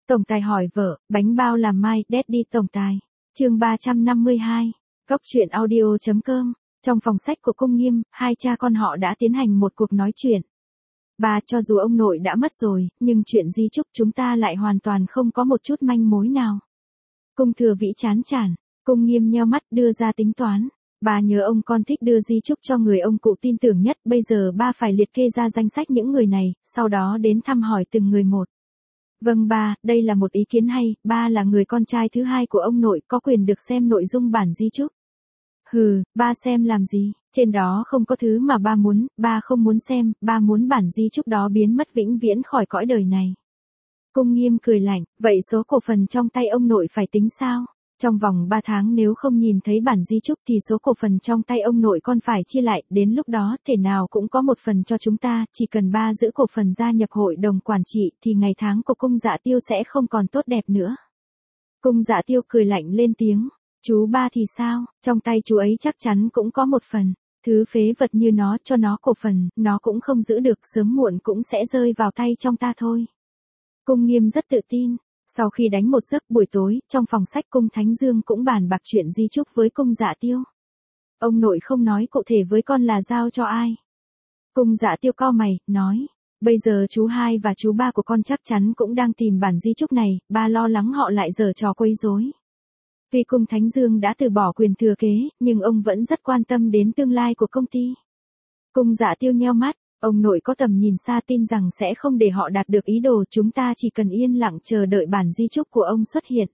Tổng tài hỏi vợ, bánh bao làm mai, Daddy tổng tài. Chương 352. Góc truyện audio.com. Trong phòng sách của Cung Nghiêm, hai cha con họ đã tiến hành một cuộc nói chuyện. Bà, cho dù ông nội đã mất rồi, nhưng chuyện di chúc chúng ta lại hoàn toàn không có một chút manh mối nào. Cung Thừa Vĩ chán chản, Cung Nghiêm nheo mắt đưa ra tính toán. Bà nhớ ông con thích đưa di chúc cho người ông cụ tin tưởng nhất, bây giờ ba phải liệt kê ra danh sách những người này, sau đó đến thăm hỏi từng người một. Vâng ba, đây là một ý kiến hay, ba là người con trai thứ hai của ông nội, có quyền được xem nội dung bản di chúc. Hừ, ba xem làm gì, trên đó không có thứ mà ba muốn, ba không muốn xem, ba muốn bản di chúc đó biến mất vĩnh viễn khỏi cõi đời này. Cung Nghiêm cười lạnh, vậy số cổ phần trong tay ông nội phải tính sao? Trong vòng 3 tháng nếu không nhìn thấy bản di chúc thì số cổ phần trong tay ông nội con phải chia lại, đến lúc đó thể nào cũng có một phần cho chúng ta, chỉ cần ba giữ cổ phần gia nhập hội đồng quản trị thì ngày tháng của Cung Dạ Tiêu sẽ không còn tốt đẹp nữa. Cung Dạ Tiêu cười lạnh lên tiếng, chú ba thì sao, trong tay chú ấy chắc chắn cũng có một phần, thứ phế vật như nó cho nó cổ phần, nó cũng không giữ được, sớm muộn cũng sẽ rơi vào tay trong ta thôi. Cung Nghiêm rất tự tin. Sau khi đánh một giấc buổi tối, trong phòng sách Cung Thánh Dương cũng bàn bạc chuyện di chúc với Cung Dạ Tiêu. Ông nội không nói cụ thể với con là giao cho ai. Cung Dạ Tiêu cau mày, nói, bây giờ chú hai và chú ba của con chắc chắn cũng đang tìm bản di chúc này, ba lo lắng họ lại giở trò quấy rối. Vì Cung Thánh Dương đã từ bỏ quyền thừa kế, nhưng ông vẫn rất quan tâm đến tương lai của công ty. Cung Dạ Tiêu nheo mắt. Ông nội có tầm nhìn xa, tin rằng sẽ không để họ đạt được ý đồ, chúng ta chỉ cần yên lặng chờ đợi bản di chúc của ông xuất hiện.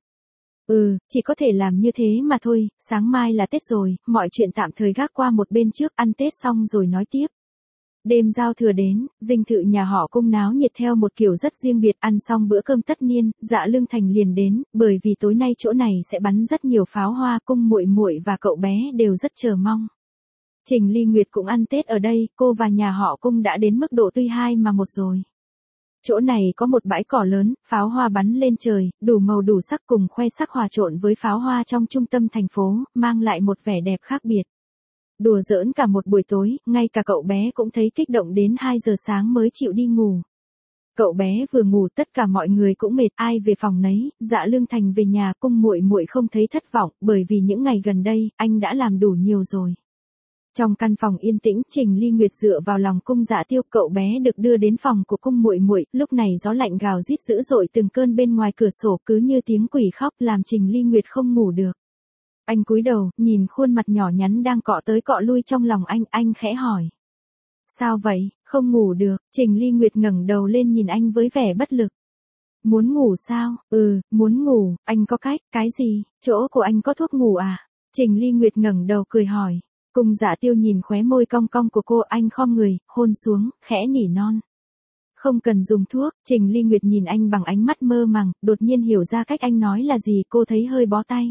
Chỉ có thể làm như thế mà thôi, sáng mai là Tết rồi, mọi chuyện tạm thời gác qua một bên trước, ăn Tết xong rồi nói tiếp. Đêm giao thừa đến, dinh thự nhà họ Cung náo nhiệt theo một kiểu rất riêng biệt, ăn xong bữa cơm tất niên, Dạ Lương Thành liền đến, bởi vì tối nay chỗ này sẽ bắn rất nhiều pháo hoa, Cung muội muội và cậu bé đều rất chờ mong. Trình Ly Nguyệt cũng ăn Tết ở đây, cô và nhà họ Cung đã đến mức độ tuy hai mà một rồi. Chỗ này có một bãi cỏ lớn, pháo hoa bắn lên trời, đủ màu đủ sắc cùng khoe sắc hòa trộn với pháo hoa trong trung tâm thành phố, mang lại một vẻ đẹp khác biệt. Đùa giỡn cả một buổi tối, ngay cả cậu bé cũng thấy kích động đến 2 giờ sáng mới chịu đi ngủ. Cậu bé vừa ngủ tất cả mọi người cũng mệt, ai về phòng nấy, Dạ Lương Thành về nhà, Cung muội muội không thấy thất vọng, bởi vì những ngày gần đây, anh đã làm đủ nhiều rồi. Trong căn phòng yên tĩnh, Trình Ly Nguyệt dựa vào lòng Cung Dạ Tiêu, cậu bé được đưa đến phòng của Cung muội muội, lúc này gió lạnh gào rít dữ dội từng cơn bên ngoài cửa sổ cứ như tiếng quỷ khóc làm Trình Ly Nguyệt không ngủ được. Anh cúi đầu, nhìn khuôn mặt nhỏ nhắn đang cọ tới cọ lui trong lòng anh khẽ hỏi. Sao vậy, không ngủ được, Trình Ly Nguyệt ngẩng đầu lên nhìn anh với vẻ bất lực. Muốn ngủ sao, muốn ngủ, anh có cách, cái gì, chỗ của anh có thuốc ngủ à? Trình Ly Nguyệt ngẩng đầu cười hỏi. Cung Dạ Tiêu nhìn khóe môi cong cong của cô, anh khom người, hôn xuống, khẽ nỉ non. Không cần dùng thuốc, Trình Ly Nguyệt nhìn anh bằng ánh mắt mơ màng, đột nhiên hiểu ra cách anh nói là gì, cô thấy hơi bó tay.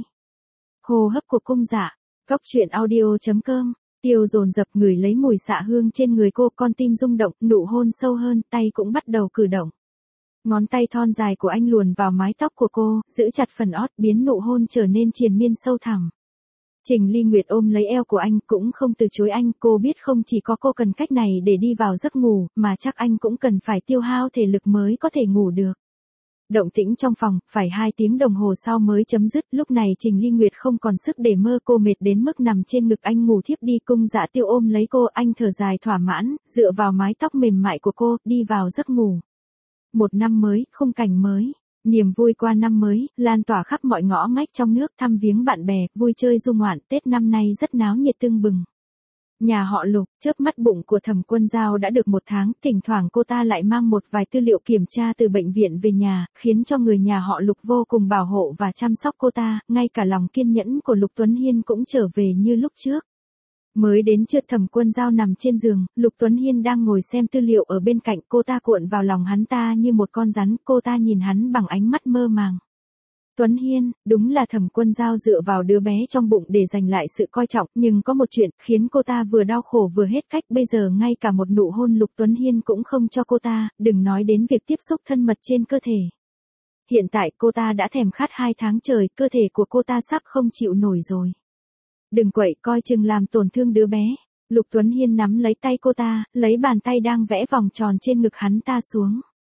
Hô hấp của Cung Dạ, góc truyện audio.com, Tiêu dồn dập ngửi lấy mùi xạ hương trên người cô, con tim rung động, nụ hôn sâu hơn, tay cũng bắt đầu cử động. Ngón tay thon dài của anh luồn vào mái tóc của cô, giữ chặt phần ót, biến nụ hôn trở nên triền miên sâu thẳm. Trình Ly Nguyệt ôm lấy eo của anh, cũng không từ chối anh, cô biết không chỉ có cô cần cách này để đi vào giấc ngủ, mà chắc anh cũng cần phải tiêu hao thể lực mới có thể ngủ được. Động tĩnh trong phòng, phải 2 tiếng đồng hồ sau mới chấm dứt, lúc này Trình Ly Nguyệt không còn sức để mơ, cô mệt đến mức nằm trên ngực anh ngủ thiếp đi. Cung Dạ Tiêu ôm lấy cô, anh thở dài thỏa mãn, dựa vào mái tóc mềm mại của cô, đi vào giấc ngủ. Một năm mới, khung cảnh mới. Niềm vui qua năm mới, lan tỏa khắp mọi ngõ ngách trong nước, thăm viếng bạn bè, vui chơi du ngoạn, Tết năm nay rất náo nhiệt tưng bừng. Nhà họ Lục, chớp mắt bụng của Thẩm Quân Giao đã được 1 tháng, thỉnh thoảng cô ta lại mang một vài tư liệu kiểm tra từ bệnh viện về nhà, khiến cho người nhà họ Lục vô cùng bảo hộ và chăm sóc cô ta, ngay cả lòng kiên nhẫn của Lục Tuấn Hiên cũng trở về như lúc trước. Mới đến trưa, Thẩm Quân Giao nằm trên giường, Lục Tuấn Hiên đang ngồi xem tư liệu ở bên cạnh, cô ta cuộn vào lòng hắn ta như một con rắn, cô ta nhìn hắn bằng ánh mắt mơ màng. Tuấn Hiên, đúng là Thẩm Quân Giao dựa vào đứa bé trong bụng để giành lại sự coi trọng, nhưng có một chuyện khiến cô ta vừa đau khổ vừa hết cách, bây giờ ngay cả một nụ hôn Lục Tuấn Hiên cũng không cho cô ta, đừng nói đến việc tiếp xúc thân mật trên cơ thể. Hiện tại cô ta đã thèm khát 2 tháng trời, cơ thể của cô ta sắp không chịu nổi rồi. Đừng quậy, coi chừng làm tổn thương đứa bé. Lục Tuấn Hiên nắm lấy tay cô ta, lấy bàn tay đang vẽ vòng tròn trên ngực hắn ta xuống.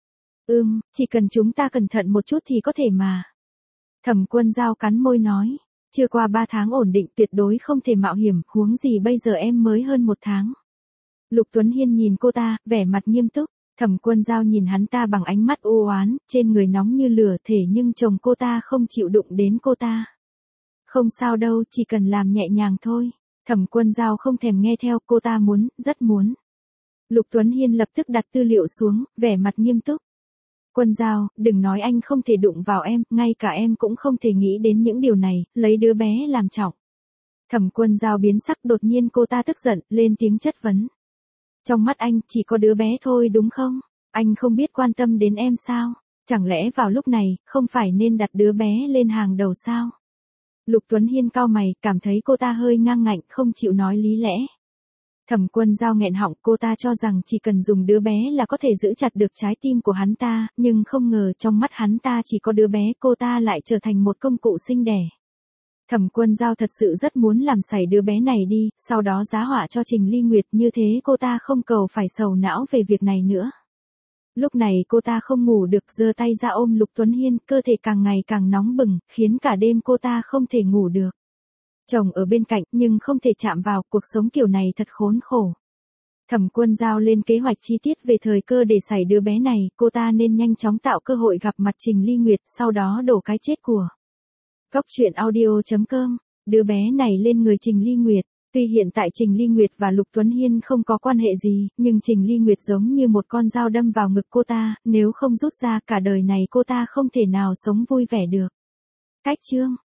Chỉ cần chúng ta cẩn thận một chút thì có thể mà. Thẩm Quân Giao cắn môi nói. Chưa qua 3 tháng ổn định tuyệt đối không thể mạo hiểm, huống gì bây giờ em mới hơn 1 tháng. Lục Tuấn Hiên nhìn cô ta, vẻ mặt nghiêm túc. Thẩm Quân Giao nhìn hắn ta bằng ánh mắt u oán, trên người nóng như lửa thể nhưng chồng cô ta không chịu đụng đến cô ta. Không sao đâu, chỉ cần làm nhẹ nhàng thôi. Thẩm Quân Giao không thèm nghe theo, cô ta muốn, rất muốn. Lục Tuấn Hiên lập tức đặt tư liệu xuống, vẻ mặt nghiêm túc. Quân Giao, đừng nói anh không thể đụng vào em, ngay cả em cũng không thể nghĩ đến những điều này, lấy đứa bé làm trọng. Thẩm Quân Giao biến sắc, đột nhiên cô ta tức giận, lên tiếng chất vấn. Trong mắt anh, chỉ có đứa bé thôi đúng không? Anh không biết quan tâm đến em sao? Chẳng lẽ vào lúc này, không phải nên đặt đứa bé lên hàng đầu sao? Lục Tuấn Hiên cau mày, cảm thấy cô ta hơi ngang ngạnh, không chịu nói lý lẽ. Thẩm Quân Giao nghẹn họng, cô ta cho rằng chỉ cần dùng đứa bé là có thể giữ chặt được trái tim của hắn ta, nhưng không ngờ trong mắt hắn ta chỉ có đứa bé, cô ta lại trở thành một công cụ sinh đẻ. Thẩm Quân Giao thật sự rất muốn làm sảy đứa bé này đi, sau đó giá họa cho Trình Ly Nguyệt, như thế cô ta không cầu phải sầu não về việc này nữa. Lúc này cô ta không ngủ được, giơ tay ra ôm Lục Tuấn Hiên, cơ thể càng ngày càng nóng bừng, khiến cả đêm cô ta không thể ngủ được. Chồng ở bên cạnh nhưng không thể chạm vào, cuộc sống kiểu này thật khốn khổ. Thẩm Quân Giao lên kế hoạch chi tiết về thời cơ để sảy đứa bé này, cô ta nên nhanh chóng tạo cơ hội gặp mặt Trình Ly Nguyệt, sau đó đổ cái chết của. Góc truyện audio.com, đứa bé này lên người Trình Ly Nguyệt. Tuy hiện tại Trình Ly Nguyệt và Lục Tuấn Hiên không có quan hệ gì, nhưng Trình Ly Nguyệt giống như một con dao đâm vào ngực cô ta, nếu không rút ra cả đời này cô ta không thể nào sống vui vẻ được. Cách chương